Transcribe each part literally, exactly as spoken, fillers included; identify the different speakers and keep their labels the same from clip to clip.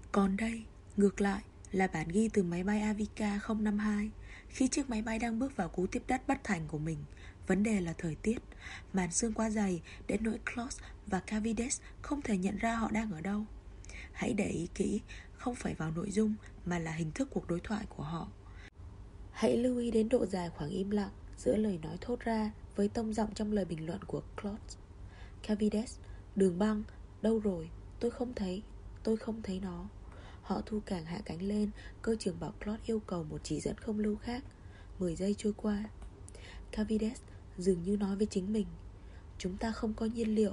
Speaker 1: Còn đây, ngược lại, là bản ghi từ máy bay Avica không năm hai. Khi chiếc máy bay đang bước vào cú tiếp đất bất thành của mình. Vấn đề là thời tiết. Màn sương quá dày đến nỗi Klaus và Cavides không thể nhận ra họ đang ở đâu. Hãy để ý kỹ, không phải vào nội dung mà là hình thức cuộc đối thoại của họ. Hãy lưu ý đến độ dài khoảng im lặng giữa lời nói thốt ra với tông giọng trong lời bình luận của Klaus. Cavides: Đường băng, đâu rồi? Tôi không thấy, tôi không thấy nó. Họ thu càng hạ cánh lên. Cơ trưởng bảo Klaus yêu cầu một chỉ dẫn không lưu khác. Mười giây trôi qua. Cavides dường như nói với chính mình: Chúng ta không có nhiên liệu.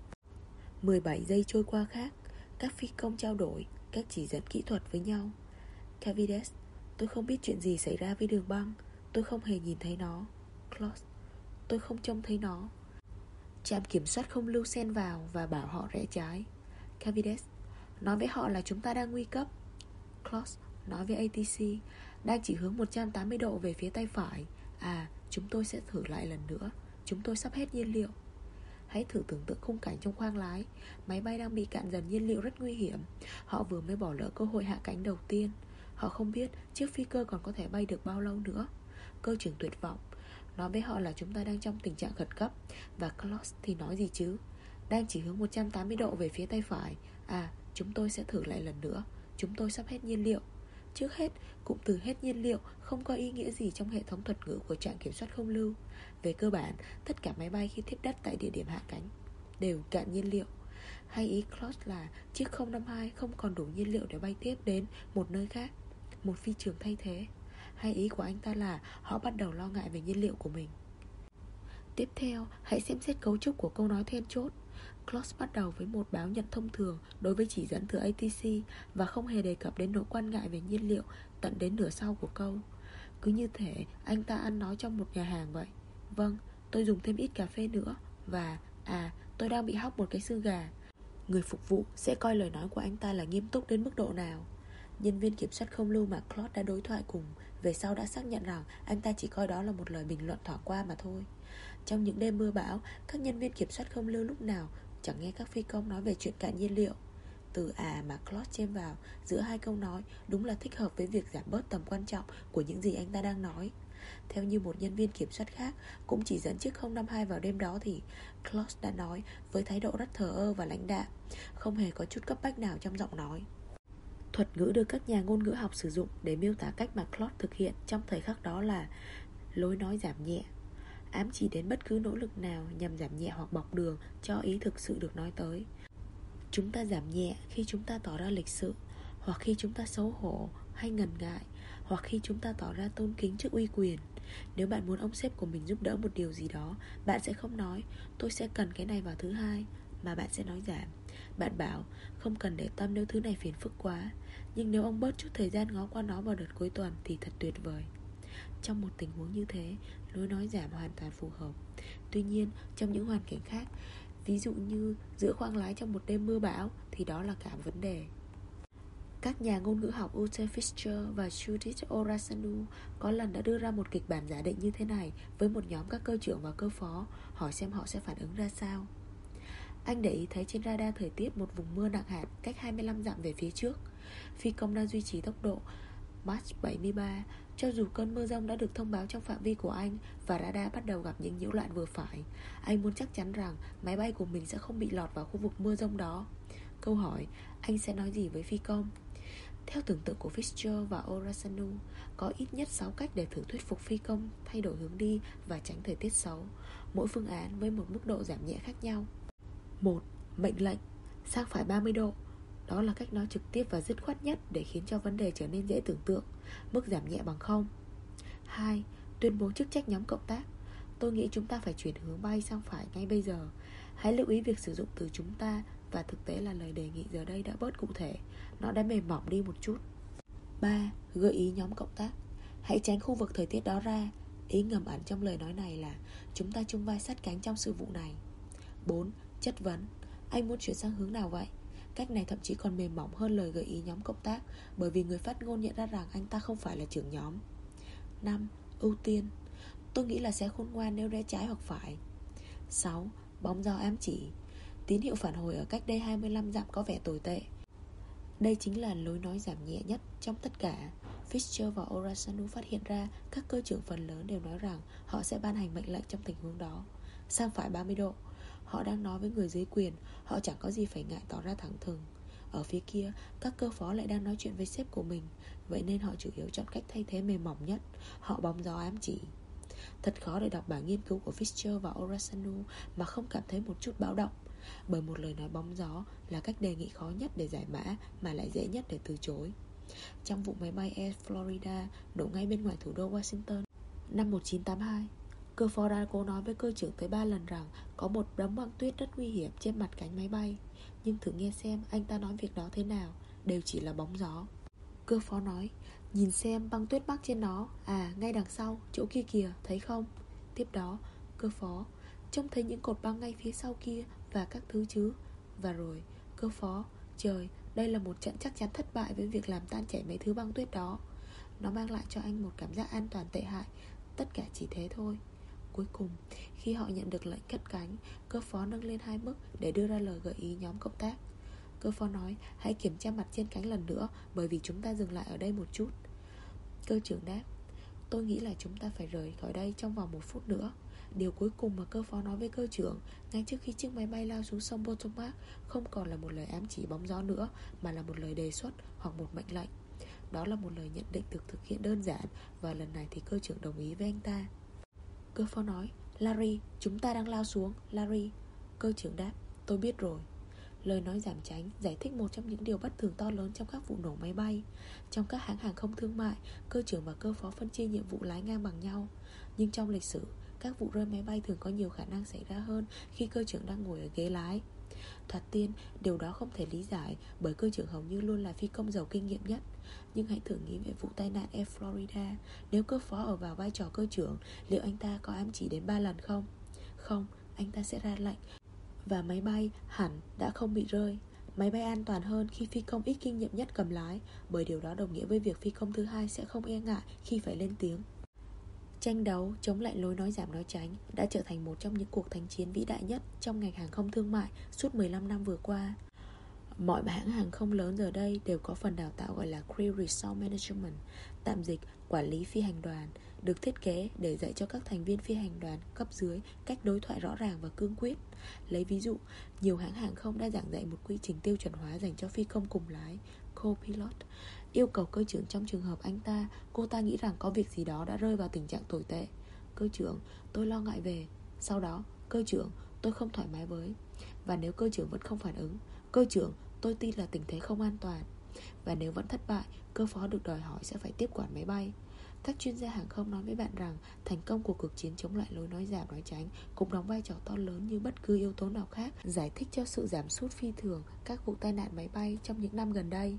Speaker 1: Mười bảy giây trôi qua khác. Các phi công trao đổi các chỉ dẫn kỹ thuật với nhau. Cavides: Tôi không biết chuyện gì xảy ra với đường băng. Tôi không hề nhìn thấy nó. Klaus: Tôi không trông thấy nó. Trạm kiểm soát không lưu xen vào và bảo họ rẽ trái. Cavides: Nói với họ là chúng ta đang nguy cấp. Klaus nói với a tê xê: Đang chỉ hướng một trăm tám mươi độ về phía tay phải. À, chúng tôi sẽ thử lại lần nữa. Chúng tôi sắp hết nhiên liệu. Hãy thử tưởng tượng khung cảnh trong khoang lái. Máy bay đang bị cạn dần nhiên liệu rất nguy hiểm. Họ vừa mới bỏ lỡ cơ hội hạ cánh đầu tiên. Họ không biết chiếc phi cơ còn có thể bay được bao lâu nữa. Cơ trưởng tuyệt vọng: Nói với họ là chúng ta đang trong tình trạng khẩn cấp. Và Klaus thì nói gì chứ? Đang chỉ hướng một trăm tám mươi độ về phía tay phải. À, chúng tôi sẽ thử lại lần nữa. Chúng tôi sắp hết nhiên liệu. Trước hết, cụm từ hết nhiên liệu không có ý nghĩa gì trong hệ thống thuật ngữ của trạm kiểm soát không lưu. Về cơ bản, tất cả máy bay khi tiếp đất tại địa điểm hạ cánh đều cạn nhiên liệu. Hay ý Klaus là chiếc không năm hai không còn đủ nhiên liệu để bay tiếp đến một nơi khác, một phi trường thay thế. Hay ý của anh ta là họ bắt đầu lo ngại về nhiên liệu của mình. Tiếp theo, hãy xem xét cấu trúc của câu nói then chốt. Klaus bắt đầu với một báo nhận thông thường đối với chỉ dẫn từ a tê xê và không hề đề cập đến nỗi quan ngại về nhiên liệu tận đến nửa sau của câu. Cứ như thể anh ta ăn nói trong một nhà hàng vậy. Vâng, tôi dùng thêm ít cà phê nữa. Và, à, tôi đang bị hóc một cái xương gà. Người phục vụ sẽ coi lời nói của anh ta là nghiêm túc đến mức độ nào. Nhân viên kiểm soát không lưu mà Klaus đã đối thoại cùng về sau đã xác nhận rằng anh ta chỉ coi đó là một lời bình luận thoảng qua mà thôi. Trong những đêm mưa bão, các nhân viên kiểm soát không lưu lúc nào chẳng nghe các phi công nói về chuyện cạn nhiên liệu. Từ à mà Klaus chêm vào giữa hai câu nói đúng là thích hợp với việc giảm bớt tầm quan trọng của những gì anh ta đang nói. Theo như một nhân viên kiểm soát khác cũng chỉ dẫn chiếc không năm hai vào đêm đó thì Klaus đã nói với thái độ rất thờ ơ và lãnh đạm, không hề có chút cấp bách nào trong giọng nói. Thuật ngữ được các nhà ngôn ngữ học sử dụng để miêu tả cách mà Klaus thực hiện trong thời khắc đó là lối nói giảm nhẹ, ám chỉ đến bất cứ nỗ lực nào nhằm giảm nhẹ hoặc bọc đường cho ý thực sự được nói tới. Chúng ta giảm nhẹ khi chúng ta tỏ ra lịch sự, hoặc khi chúng ta xấu hổ hay ngần ngại, hoặc khi chúng ta tỏ ra tôn kính trước uy quyền. Nếu bạn muốn ông sếp của mình giúp đỡ một điều gì đó, bạn sẽ không nói tôi sẽ cần cái này vào thứ hai, mà bạn sẽ nói giảm. Bạn bảo không cần để tâm nếu thứ này phiền phức quá, nhưng nếu ông bớt chút thời gian ngó qua nó vào đợt cuối tuần thì thật tuyệt vời. Trong một tình huống như thế, lối nói giảm hoàn toàn phù hợp. Tuy nhiên, trong những hoàn cảnh khác, ví dụ như giữa khoang lái trong một đêm mưa bão, thì đó là cả vấn đề. Các nhà ngôn ngữ học Ute Fischer và Judith Orasanu có lần đã đưa ra một kịch bản giả định như thế này với một nhóm các cơ trưởng và cơ phó, hỏi xem họ sẽ phản ứng ra sao. Anh để ý thấy trên radar thời tiết một vùng mưa nặng hạt cách hai mươi lăm dặm về phía trước. Phi công đang duy trì tốc độ Mach bảy mươi ba, cho dù cơn mưa giông đã được thông báo trong phạm vi của anh và radar bắt đầu gặp những nhiễu loạn vừa phải. Anh muốn chắc chắn rằng máy bay của mình sẽ không bị lọt vào khu vực mưa giông đó. Câu hỏi, anh sẽ nói gì với phi công? Theo tưởng tượng của Fischer và Orasanu, có ít nhất sáu cách để thử thuyết phục phi công thay đổi hướng đi và tránh thời tiết xấu, mỗi phương án với một mức độ giảm nhẹ khác nhau. Một. Mệnh lệnh sang phải ba mươi độ. Đó là cách nói trực tiếp và dứt khoát nhất để khiến cho vấn đề trở nên dễ tưởng tượng. Mức giảm nhẹ bằng không. Hai. Tuyên bố chức trách nhóm cộng tác. Tôi nghĩ chúng ta phải chuyển hướng bay sang phải ngay bây giờ. Hãy lưu ý việc sử dụng từ chúng ta, và thực tế là lời đề nghị giờ đây đã bớt cụ thể. Nó đã mềm mỏng đi một chút. Ba. Gợi ý nhóm cộng tác. Hãy tránh khu vực thời tiết đó ra. Ý ngầm ẩn trong lời nói này là chúng ta chung vai sát cánh trong sự vụ này. Bốn. Chất vấn. Anh muốn chuyển sang hướng nào vậy? Cách này thậm chí còn mềm mỏng hơn lời gợi ý nhóm cộng tác, bởi vì người phát ngôn nhận ra rằng anh ta không phải là trưởng nhóm. Năm. Ưu tiên. Tôi nghĩ là sẽ khôn ngoan nếu rẽ trái hoặc phải. Sáu. Bóng dao ám chỉ. Tín hiệu phản hồi ở cách đây hai mươi lăm dặm có vẻ tồi tệ. Đây chính là lối nói giảm nhẹ nhất trong tất cả. Fisher và Orasanu phát hiện ra các cơ trưởng phần lớn đều nói rằng họ sẽ ban hành mệnh lệnh trong tình huống đó. Sang phải ba mươi độ, họ đang nói với người dưới quyền. Họ chẳng có gì phải ngại tỏ ra thẳng thừng. Ở phía kia, các cơ phó lại đang nói chuyện với sếp của mình. Vậy nên họ chủ yếu chọn cách thay thế mềm mỏng nhất. Họ bóng gió ám chỉ. Thật khó để đọc bản nghiên cứu của Fisher và Orasanu mà không cảm thấy một chút báo động. Bởi một lời nói bóng gió là cách đề nghị khó nhất để giải mã mà lại dễ nhất để từ chối. Trong vụ máy bay Air Florida đổ ngay bên ngoài thủ đô Washington năm một nghìn chín trăm tám mươi hai, cơ phó đã cố nói với cơ trưởng tới ba lần rằng có một đống băng tuyết rất nguy hiểm trên mặt cánh máy bay. Nhưng thử nghe xem anh ta nói việc đó thế nào, đều chỉ là bóng gió. Cơ phó nói, nhìn xem băng tuyết mắc trên nó. À, ngay đằng sau, chỗ kia kìa, thấy không? Tiếp đó, cơ phó, trông thấy những cột băng ngay phía sau kia và các thứ chứ. Và rồi, cơ phó, trời, đây là một trận chắc chắn thất bại với việc làm tan chảy mấy thứ băng tuyết đó. Nó mang lại cho anh một cảm giác an toàn tệ hại. Tất cả chỉ thế thôi. Cuối cùng, khi họ nhận được lệnh cất cánh, cơ phó nâng lên hai mức để đưa ra lời gợi ý nhóm cộng tác. Cơ phó nói, hãy kiểm tra mặt trên cánh lần nữa, bởi vì chúng ta dừng lại ở đây một chút. Cơ trưởng đáp, tôi nghĩ là chúng ta phải rời khỏi đây trong vòng một phút nữa. Điều cuối cùng mà cơ phó nói với cơ trưởng ngay trước khi chiếc máy bay lao xuống sông Potomac không còn là một lời ám chỉ bóng gió nữa, mà là một lời đề xuất hoặc một mệnh lệnh. Đó là một lời nhận định được thực hiện đơn giản, và lần này thì cơ trưởng đồng ý với anh ta. Cơ phó nói, Larry, chúng ta đang lao xuống, Larry. Cơ trưởng đáp, tôi biết rồi. Lời nói giảm tránh giải thích một trong những điều bất thường to lớn trong các vụ nổ máy bay. Trong các hãng hàng không thương mại, cơ trưởng và cơ phó phân chia nhiệm vụ lái ngang bằng nhau. Nhưng trong lịch sử, các vụ rơi máy bay thường có nhiều khả năng xảy ra hơn khi cơ trưởng đang ngồi ở ghế lái. Thoạt tiên, điều đó không thể lý giải bởi cơ trưởng hầu như luôn là phi công giàu kinh nghiệm nhất. Nhưng hãy thử nghĩ về vụ tai nạn Air Florida. Nếu cơ phó ở vào vai trò cơ trưởng, liệu anh ta có ám chỉ đến ba lần không? Không, anh ta sẽ ra lệnh, và máy bay hẳn đã không bị rơi. Máy bay an toàn hơn khi phi công ít kinh nghiệm nhất cầm lái, bởi điều đó đồng nghĩa với việc phi công thứ hai sẽ không e ngại khi phải lên tiếng. Tranh đấu chống lại lối nói giảm nói tránh đã trở thành một trong những cuộc thánh chiến vĩ đại nhất trong ngành hàng không thương mại suốt mười lăm năm vừa qua. Mọi hãng hàng không lớn giờ đây đều có phần đào tạo gọi là Crew Resource Management, tạm dịch quản lý phi hành đoàn, được thiết kế để dạy cho các thành viên phi hành đoàn cấp dưới cách đối thoại rõ ràng và cương quyết. Lấy ví dụ, nhiều hãng hàng không đã giảng dạy một quy trình tiêu chuẩn hóa dành cho phi công cùng lái, co-pilot, yêu cầu cơ trưởng trong trường hợp anh ta, cô ta nghĩ rằng có việc gì đó đã rơi vào tình trạng tồi tệ. Cơ trưởng, tôi lo ngại về. Sau đó, cơ trưởng, tôi không thoải mái với. Và nếu cơ trưởng vẫn không phản ứng, cơ trưởng, tôi tin là tình thế không an toàn. Và nếu vẫn thất bại, cơ phó được đòi hỏi sẽ phải tiếp quản máy bay. Các chuyên gia hàng không nói với bạn rằng thành công của cuộc chiến chống lại lối nói giảm nói tránh cũng đóng vai trò to lớn như bất cứ yếu tố nào khác, giải thích cho sự giảm sút phi thường các vụ tai nạn máy bay trong những năm gần đây.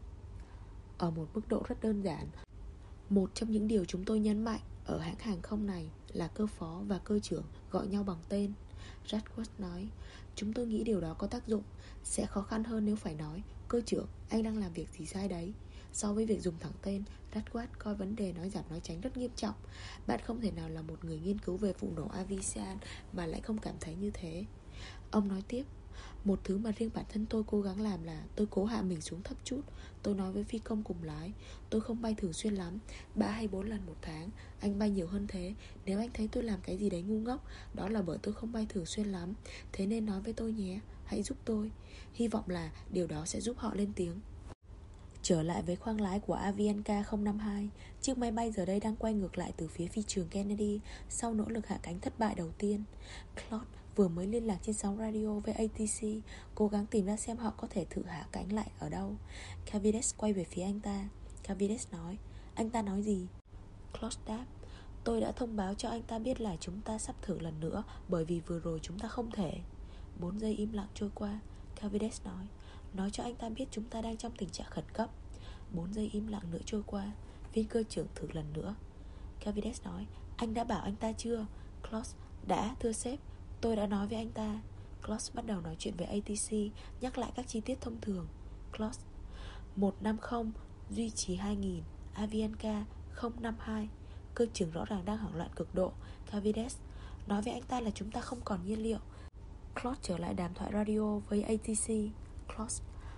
Speaker 1: Ở một mức độ rất đơn giản, một trong những điều chúng tôi nhấn mạnh ở hãng hàng không này là cơ phó và cơ trưởng gọi nhau bằng tên. Radcliffe nói, chúng tôi nghĩ điều đó có tác dụng. Sẽ khó khăn hơn nếu phải nói, cơ trưởng, anh đang làm việc gì sai đấy. So với việc dùng thẳng tên, Radcliffe coi vấn đề nói giảm nói tránh rất nghiêm trọng. Bạn không thể nào là một người nghiên cứu về vụ nổ Aviation mà lại không cảm thấy như thế. Ông nói tiếp, một thứ mà riêng bản thân tôi cố gắng làm là tôi cố hạ mình xuống thấp chút. Tôi nói với phi công cùng lái, tôi không bay thường xuyên lắm, ba hay bốn lần một tháng. Anh bay nhiều hơn thế. Nếu anh thấy tôi làm cái gì đấy ngu ngốc, đó là bởi tôi không bay thường xuyên lắm. Thế nên nói với tôi nhé, hãy giúp tôi. Hy vọng là điều đó sẽ giúp họ lên tiếng. Trở lại với khoang lái của Avianca không năm hai, chiếc máy bay giờ đây đang quay ngược lại từ phía phi trường Kennedy sau nỗ lực hạ cánh thất bại đầu tiên. Claude vừa mới liên lạc trên sóng radio với a tê xê, cố gắng tìm ra xem họ có thể thử hạ cánh lại ở đâu. Cavides quay về phía anh ta. Cavides nói, anh ta nói gì? Claude đáp, tôi đã thông báo cho anh ta biết là chúng ta sắp thử lần nữa, bởi vì vừa rồi chúng ta không thể. Bốn giây im lặng trôi qua. Cavides nói, nói cho anh ta biết chúng ta đang trong tình trạng khẩn cấp. Bốn giây im lặng nữa trôi qua. Viên cơ trưởng thử lần nữa. Cavides nói, anh đã bảo anh ta chưa? Claude, đã, thưa sếp. Tôi đã nói với anh ta. Claude bắt đầu nói chuyện với a tê xê, nhắc lại các chi tiết thông thường. Claude, một năm không, duy trì hai nghìn, Avianca không năm hai. Cơ trưởng rõ ràng đang hoảng loạn cực độ. Cavides, nói với anh ta là chúng ta không còn nhiên liệu. Claude trở lại đàm thoại radio với a tê xê. Claude,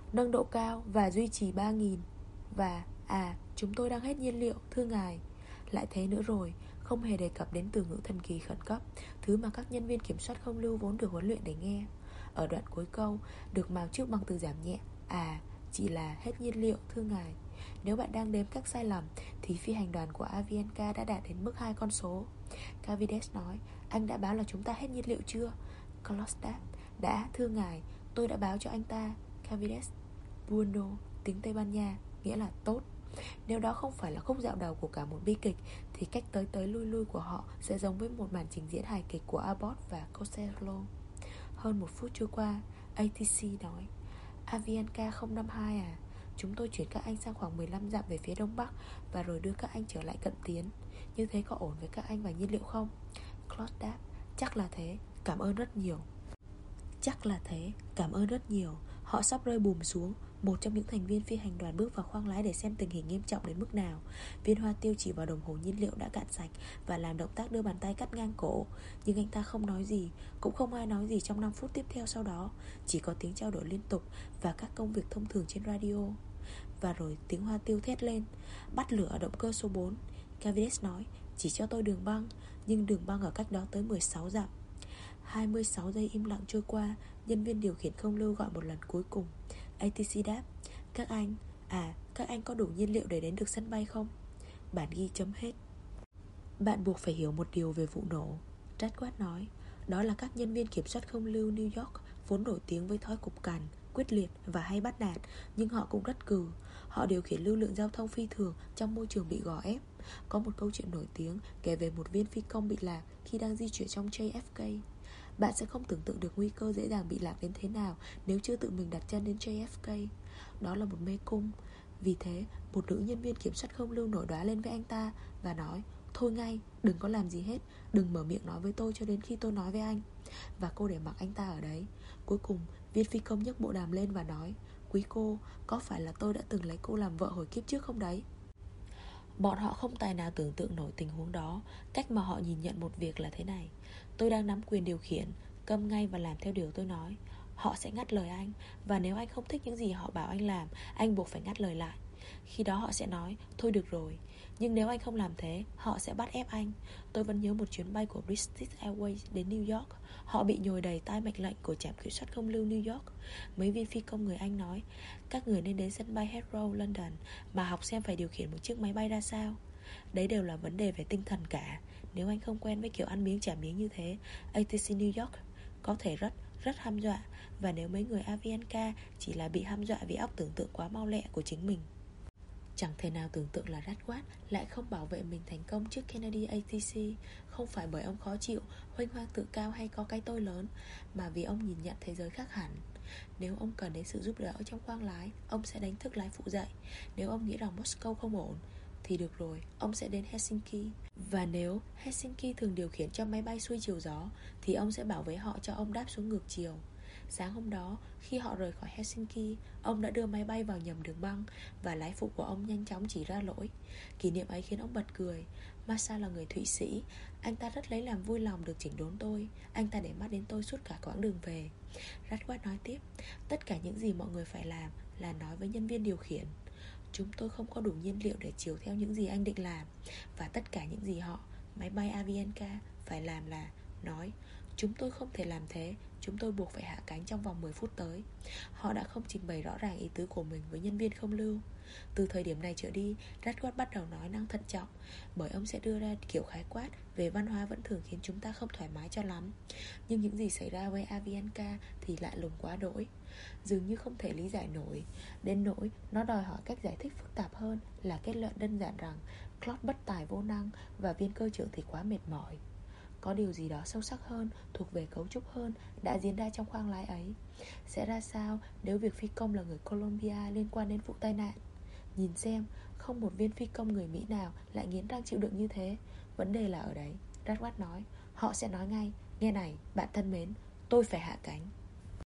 Speaker 1: nâng độ cao và duy trì ba nghìn. Và, à, chúng tôi đang hết nhiên liệu, thưa ngài. Lại thế nữa rồi, không hề đề cập đến từ ngữ thần kỳ khẩn cấp, thứ mà các nhân viên kiểm soát không lưu vốn được huấn luyện để nghe. Ở đoạn cuối câu, được mào trước bằng từ giảm nhẹ, à, chỉ là hết nhiên liệu, thưa ngài. Nếu bạn đang đếm các sai lầm, thì phi hành đoàn của Avianca đã đạt đến mức hai con số. Cavides nói, anh đã báo là chúng ta hết nhiên liệu chưa? Klaus đáp, đã, thưa ngài, tôi đã báo cho anh ta. Cavides, Bueno, tiếng Tây Ban Nha, nghĩa là tốt. Nếu đó không phải là khúc dạo đầu của cả một bi kịch, thì cách tới tới lui lui của họ sẽ giống với một màn trình diễn hài kịch của Abbott và Costello. Hơn một phút trôi qua, a tê xê nói, Avianca không năm hai à, chúng tôi chuyển các anh sang khoảng mười lăm dặm về phía đông bắc, và rồi đưa các anh trở lại cận tiến. Như thế có ổn với các anh và nhiên liệu không? Claude đáp, chắc là thế, cảm ơn rất nhiều. Chắc là thế, cảm ơn rất nhiều. Họ sắp rơi bùm xuống. Một trong những thành viên phi hành đoàn bước vào khoang lái để xem tình hình nghiêm trọng đến mức nào. Viên Hoa Tiêu chỉ vào đồng hồ nhiên liệu đã cạn sạch và làm động tác đưa bàn tay cắt ngang cổ. Nhưng anh ta không nói gì, cũng không ai nói gì trong năm phút tiếp theo sau đó. Chỉ có tiếng trao đổi liên tục và các công việc thông thường trên radio. Và rồi tiếng Hoa Tiêu thét lên, bắt lửa ở động cơ số bốn. Cavides nói, chỉ cho tôi đường băng. Nhưng đường băng ở cách đó tới mười sáu dặm. Hai mươi sáu giây im lặng trôi qua. Nhân viên điều khiển không lưu gọi một lần cuối cùng. a tê xê đáp, các anh, à, các anh có đủ nhiên liệu để đến được sân bay không? Bản ghi chấm hết. Bạn buộc phải hiểu một điều về vụ nổ, Radcliffe nói. Đó là các nhân viên kiểm soát không lưu New York vốn nổi tiếng với thói cục cằn, quyết liệt và hay bắt nạt. Nhưng họ cũng rất cừ. Họ điều khiển lưu lượng giao thông phi thường trong môi trường bị gò ép. Có một câu chuyện nổi tiếng kể về một viên phi công bị lạc khi đang di chuyển trong gi ép ca. Bạn sẽ không tưởng tượng được nguy cơ dễ dàng bị lạc đến thế nào nếu chưa tự mình đặt chân đến gi ép ca. Đó là một mê cung. Vì thế, một nữ nhân viên kiểm soát không lưu nổi đoá lên với anh ta và nói, thôi ngay, đừng có làm gì hết, đừng mở miệng nói với tôi cho đến khi tôi nói với anh. Và cô để mặc anh ta ở đấy. Cuối cùng, viên phi công nhấc bộ đàm lên và nói, quý cô, có phải là tôi đã từng lấy cô làm vợ hồi kiếp trước không đấy? Bọn họ không tài nào tưởng tượng nổi tình huống đó. Cách mà họ nhìn nhận một việc là thế này: tôi đang nắm quyền điều khiển, câm ngay và làm theo điều tôi nói. Họ sẽ ngắt lời anh, và nếu anh không thích những gì họ bảo anh làm, anh buộc phải ngắt lời lại. Khi đó họ sẽ nói, thôi được rồi. Nhưng nếu anh không làm thế, họ sẽ bắt ép anh. Tôi vẫn nhớ một chuyến bay của British Airways đến New York. Họ bị nhồi đầy tai mệnh lệnh của trạm kiểm soát không lưu New York. Mấy viên phi công người Anh nói, các người nên đến sân bay Heathrow, London, mà học xem phải điều khiển một chiếc máy bay ra sao. Đấy đều là vấn đề về tinh thần cả. Nếu anh không quen với kiểu ăn miếng trả miếng như thế, a tê xê New York có thể rất, rất hăm dọa. Và nếu mấy người Avianca chỉ là bị hăm dọa vì óc tưởng tượng quá mau lẹ của chính mình. Chẳng thể nào tưởng tượng là Radcliffe lại không bảo vệ mình thành công trước Kennedy a tê xê. Không phải bởi ông khó chịu, huênh hoang tự cao hay có cái tôi lớn, mà vì ông nhìn nhận thế giới khác hẳn. Nếu ông cần đến sự giúp đỡ trong khoang lái, ông sẽ đánh thức lái phụ dậy. Nếu ông nghĩ rằng Moscow không ổn, thì được rồi, ông sẽ đến Helsinki. Và nếu Helsinki thường điều khiển cho máy bay xuôi chiều gió, thì ông sẽ bảo với họ cho ông đáp xuống ngược chiều. Sáng hôm đó, khi họ rời khỏi Helsinki, ông đã đưa máy bay vào nhầm đường băng, và lái phụ của ông nhanh chóng chỉ ra lỗi. Kỷ niệm ấy khiến ông bật cười. Massa là người Thụy Sĩ. Anh ta rất lấy làm vui lòng được chỉnh đốn tôi. Anh ta để mắt đến tôi suốt cả quãng đường về. Radcliffe nói tiếp, tất cả những gì mọi người phải làm là nói với nhân viên điều khiển, chúng tôi không có đủ nhiên liệu để chiều theo những gì anh định làm. Và tất cả những gì họ, máy bay Avianca, phải làm là nói, chúng tôi không thể làm thế, chúng tôi buộc phải hạ cánh trong vòng mười phút tới. Họ đã không trình bày rõ ràng ý tứ của mình với nhân viên không lưu. Từ thời điểm này trở đi, Radcliffe bắt đầu nói năng thận trọng, bởi ông sẽ đưa ra kiểu khái quát về văn hóa vẫn thường khiến chúng ta không thoải mái cho lắm. Nhưng những gì xảy ra với Avianca thì lạ lùng quá đỗi, dường như không thể lý giải nổi, đến nỗi nó đòi hỏi cách giải thích phức tạp hơn là kết luận đơn giản rằng Claude bất tài vô năng và viên cơ trưởng thì quá mệt mỏi. Có điều gì đó sâu sắc hơn, thuộc về cấu trúc hơn, đã diễn ra trong khoang lái ấy. Sẽ ra sao nếu việc phi công là người Colombia liên quan đến vụ tai nạn? Nhìn xem, không một viên phi công người Mỹ nào lại nghiến răng chịu đựng như thế. Vấn đề là ở đấy, Radcliffe nói. Họ sẽ nói ngay, nghe này, bạn thân mến, tôi phải hạ cánh.